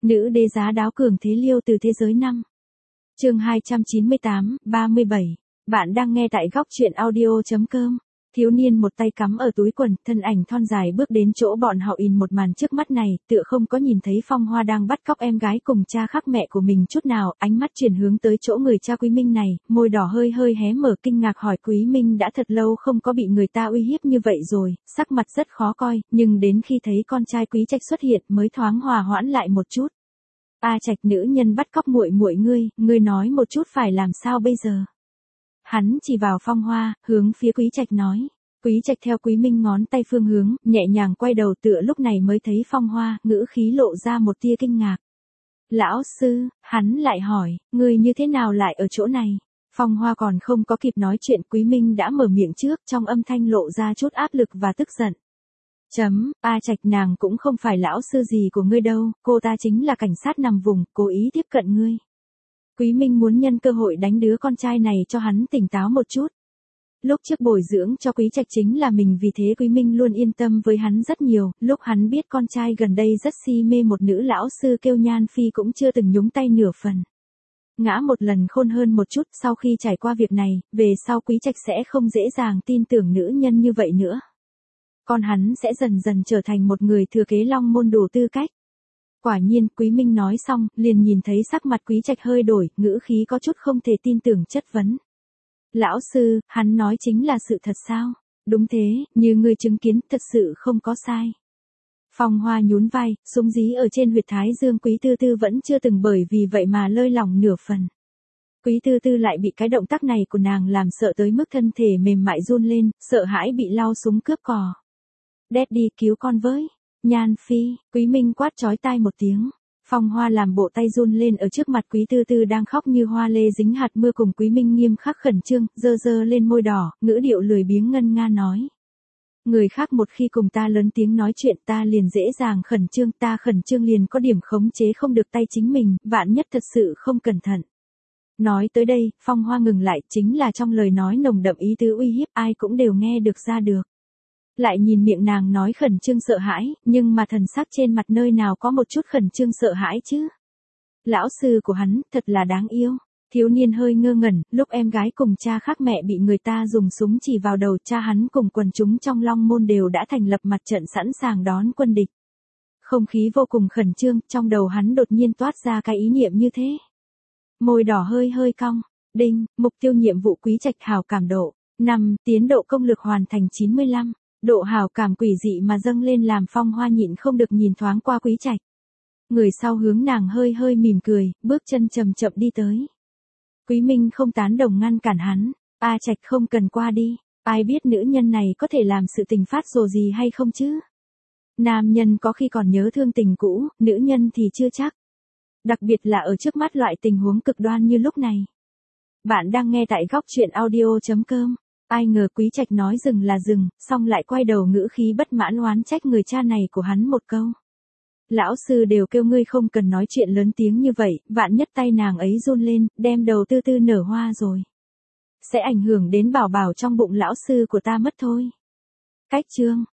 Nữ đế giá đáo cường thế liêu từ thế giới năm. Chương 298, 37. Bạn đang nghe tại góc truyện audio.com. Thiếu niên một tay cắm ở túi quần, thân ảnh thon dài bước đến chỗ bọn họ in một màn trước mắt này, tựa không có nhìn thấy Phong Hoa đang bắt cóc em gái cùng cha khác mẹ của mình chút nào, ánh mắt chuyển hướng tới chỗ người cha Quý Minh này, môi đỏ hơi hơi hé mở kinh ngạc hỏi Quý Minh đã thật lâu không có bị người ta uy hiếp như vậy rồi, sắc mặt rất khó coi, nhưng đến khi thấy con trai Quý Trạch xuất hiện mới thoáng hòa hoãn lại một chút. A Trạch, nữ nhân bắt cóc muội muội ngươi nói một chút phải làm sao bây giờ? Hắn chỉ vào Phong Hoa, hướng phía Quý Trạch nói. Quý Trạch theo Quý Minh ngón tay phương hướng, nhẹ nhàng quay đầu tựa lúc này mới thấy Phong Hoa, ngữ khí lộ ra một tia kinh ngạc. Lão sư, hắn lại hỏi, ngươi như thế nào lại ở chỗ này? Phong Hoa còn không có kịp nói chuyện, Quý Minh đã mở miệng trước, trong âm thanh lộ ra chút áp lực và tức giận. A Trạch, nàng cũng không phải lão sư gì của ngươi đâu, cô ta chính là cảnh sát nằm vùng, cố ý tiếp cận ngươi. Quý Minh muốn nhân cơ hội đánh đứa con trai này cho hắn tỉnh táo một chút. Lúc trước bồi dưỡng cho Quý Trạch chính là mình, vì thế Quý Minh luôn yên tâm với hắn rất nhiều, lúc hắn biết con trai gần đây rất si mê một nữ lão sư kêu Nhan Phi cũng chưa từng nhúng tay nửa phần. Ngã một lần khôn hơn một chút, sau khi trải qua việc này, về sau Quý Trạch sẽ không dễ dàng tin tưởng nữ nhân như vậy nữa. Con hắn sẽ dần dần trở thành một người thừa kế Long Môn đủ tư cách. Quả nhiên, Quý Minh nói xong, liền nhìn thấy sắc mặt Quý Trạch hơi đổi, ngữ khí có chút không thể tin tưởng chất vấn. Lão sư, hắn nói chính là sự thật sao? Đúng thế, như ngươi chứng kiến, thật sự không có sai. Phong Hoa nhún vai, súng dí ở trên huyệt thái dương Quý Tư Tư vẫn chưa từng bởi vì vậy mà lơi lỏng nửa phần. Quý Tư Tư lại bị cái động tác này của nàng làm sợ tới mức thân thể mềm mại run lên, sợ hãi bị lao súng cướp cò. Daddy, cứu con với. Nhan Phi, Quý Minh quát chói tai một tiếng. Phong Hoa làm bộ tay run lên ở trước mặt Quý Tư Tư đang khóc như hoa lê dính hạt mưa, cùng Quý Minh nghiêm khắc khẩn trương, dơ lên môi đỏ, ngữ điệu lười biếng ngân nga nói. Người khác một khi cùng ta lớn tiếng nói chuyện ta liền dễ dàng khẩn trương, ta khẩn trương liền có điểm khống chế không được tay chính mình, vạn nhất thật sự không cẩn thận. Nói tới đây, Phong Hoa ngừng lại, chính là trong lời nói nồng đậm ý tứ uy hiếp, ai cũng đều nghe được ra được. Lại nhìn miệng nàng nói khẩn trương sợ hãi, nhưng mà thần sắc trên mặt nơi nào có một chút khẩn trương sợ hãi chứ. Lão sư của hắn, thật là đáng yêu. Thiếu niên hơi ngơ ngẩn, lúc em gái cùng cha khác mẹ bị người ta dùng súng chỉ vào đầu, cha hắn cùng quần chúng trong Long Môn đều đã thành lập mặt trận sẵn sàng đón quân địch. Không khí vô cùng khẩn trương, trong đầu hắn đột nhiên toát ra cái ý niệm như thế. Môi đỏ hơi hơi cong, đinh, mục tiêu nhiệm vụ Quý Trạch hào cảm độ, 5, tiến độ công lực hoàn thành 95. Độ hào cảm quỷ dị mà dâng lên làm Phong Hoa nhịn không được nhìn thoáng qua Quý Trạch. Người sau hướng nàng hơi hơi mỉm cười, bước chân chậm chậm đi tới. Quý Minh không tán đồng ngăn cản hắn. A Trạch, không cần qua đi, ai biết nữ nhân này có thể làm sự tình phát rồ gì hay không chứ. Nam nhân có khi còn nhớ thương tình cũ, nữ nhân thì chưa chắc. Đặc biệt là ở trước mắt loại tình huống cực đoan như lúc này. Bạn đang nghe tại góc truyện audio.com. Ai ngờ Quý Trạch nói dừng là dừng, xong lại quay đầu ngữ khí bất mãn oán trách người cha này của hắn một câu. Lão sư đều kêu ngươi không cần nói chuyện lớn tiếng như vậy, vạn nhất tay nàng ấy run lên, đem đầu Tư Tư nở hoa rồi. Sẽ ảnh hưởng đến bảo bảo trong bụng lão sư của ta mất thôi. Cách chương.